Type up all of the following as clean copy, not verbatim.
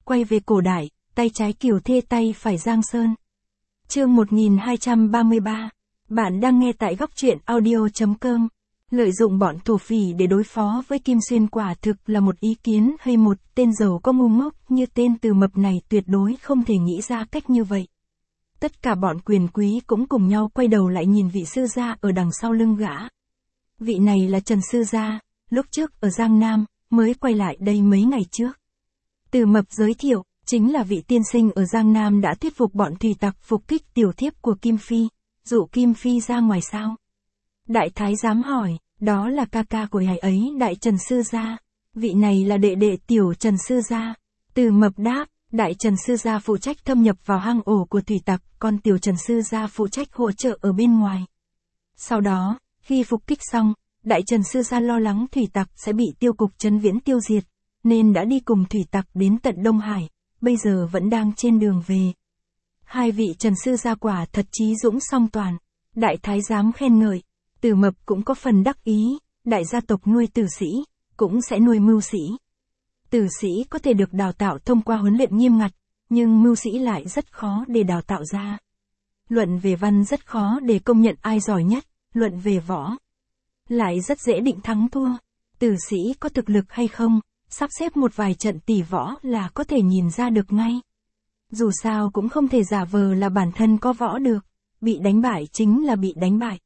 quay về cổ đại, tay trái Kiều Thê tay phải Giang Sơn. Chương 1233. Bạn đang nghe tại góc truyện audio.com. Lợi dụng bọn thổ phỉ để đối phó với Kim Xuyên quả thực là một ý kiến hay một tên giàu có ngu ngốc như tên Từ Mập này tuyệt đối không thể nghĩ ra cách như vậy. Tất cả bọn quyền quý cũng cùng nhau quay đầu lại nhìn vị sư gia ở đằng sau lưng gã. Vị này là Trần sư gia, lúc trước ở Giang Nam, mới quay lại đây mấy ngày trước. Từ Mập giới thiệu, chính là vị tiên sinh ở Giang Nam đã thuyết phục bọn thủy tặc phục kích tiểu thiếp của Kim Phi, dụ Kim Phi ra ngoài sao. Đại thái giám hỏi, đó là ca ca của ngài ấy Đại Trần sư gia, vị này là đệ đệ tiểu Trần sư gia. Từ Mập đáp, Đại Trần sư gia phụ trách thâm nhập vào hang ổ của thủy tặc, còn tiểu Trần sư gia phụ trách hỗ trợ ở bên ngoài. Sau đó, khi phục kích xong, Đại Trần sư gia lo lắng thủy tặc sẽ bị tiêu cục Trấn Viễn tiêu diệt, nên đã đi cùng thủy tặc đến tận Đông Hải, bây giờ vẫn đang trên đường về. Hai vị Trần sư gia quả thật trí dũng song toàn. Đại thái giám khen ngợi. Từ Mập cũng có phần đắc ý, đại gia tộc nuôi tử sĩ, cũng sẽ nuôi mưu sĩ. Tử sĩ có thể được đào tạo thông qua huấn luyện nghiêm ngặt, nhưng mưu sĩ lại rất khó để đào tạo ra. Luận về văn rất khó để công nhận ai giỏi nhất, luận về võ lại rất dễ định thắng thua. Tử sĩ có thực lực hay không, sắp xếp một vài trận tỷ võ là có thể nhìn ra được ngay. Dù sao cũng không thể giả vờ là bản thân có võ được, bị đánh bại chính là bị đánh bại.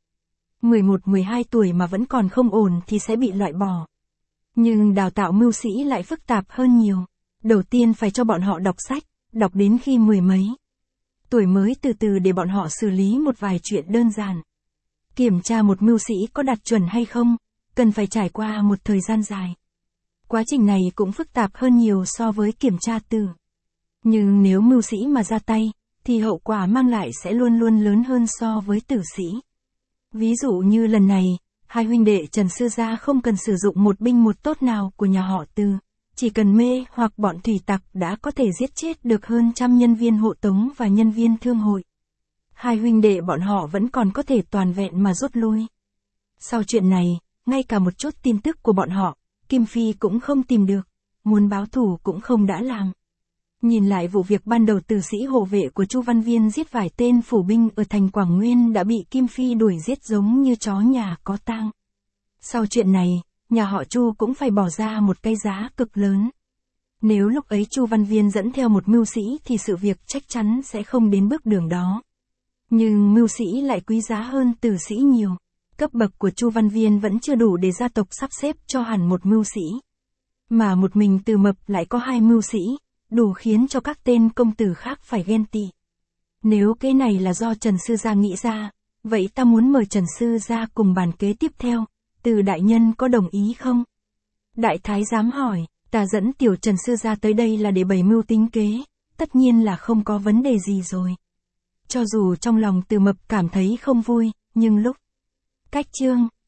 11-12 tuổi mà vẫn còn không ổn thì sẽ bị loại bỏ. Nhưng đào tạo mưu sĩ lại phức tạp hơn nhiều. Đầu tiên phải cho bọn họ đọc sách, đọc đến khi 10 mấy tuổi mới từ từ để bọn họ xử lý một vài chuyện đơn giản. Kiểm tra một mưu sĩ có đạt chuẩn hay không, cần phải trải qua một thời gian dài. Quá trình này cũng phức tạp hơn nhiều so với kiểm tra tử. Nhưng nếu mưu sĩ mà ra tay, thì hậu quả mang lại sẽ luôn luôn lớn hơn so với tử sĩ. Ví dụ như lần này, hai huynh đệ Trần sư gia không cần sử dụng một binh một tốt nào của nhà họ Từ, chỉ cần mê hoặc bọn thủy tặc đã có thể giết chết được hơn 100 nhân viên hộ tống và nhân viên thương hội. Hai huynh đệ bọn họ vẫn còn có thể toàn vẹn mà rút lui. Sau chuyện này, ngay cả một chút tin tức của bọn họ, Kim Phi cũng không tìm được, muốn báo thù cũng không đã làm. Nhìn lại vụ việc ban đầu tử sĩ hộ vệ của Chu Văn Viên giết vài tên phủ binh ở thành Quảng Nguyên đã bị Kim Phi đuổi giết giống như chó nhà có tang. Sau chuyện này, nhà họ Chu cũng phải bỏ ra một cái giá cực lớn. Nếu lúc ấy Chu Văn Viên dẫn theo một mưu sĩ thì sự việc chắc chắn sẽ không đến bước đường đó. Nhưng mưu sĩ lại quý giá hơn tử sĩ nhiều. Cấp bậc của Chu Văn Viên vẫn chưa đủ để gia tộc sắp xếp cho hẳn một mưu sĩ. Mà một mình Từ Mập lại có 2 mưu sĩ, đủ khiến cho các tên công tử khác phải ghen tị. Nếu cái này là do Trần sư gia nghĩ ra, vậy ta muốn mời Trần sư gia cùng bàn kế tiếp theo, Từ đại nhân có đồng ý không? Đại thái giám hỏi, ta dẫn tiểu Trần sư gia tới đây là để bày mưu tính kế, tất nhiên là không có vấn đề gì rồi. Cho dù trong lòng Từ Mập cảm thấy không vui, nhưng lúc cách chương